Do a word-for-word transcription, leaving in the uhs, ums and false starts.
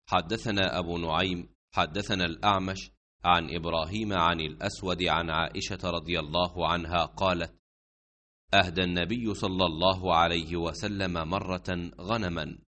حدثنا أبو نعيم حدثنا الأعمش عن إبراهيم عن الأسود عن عائشة رضي الله عنها قالت: أهدى النبي صلى الله عليه وسلم مرة غنما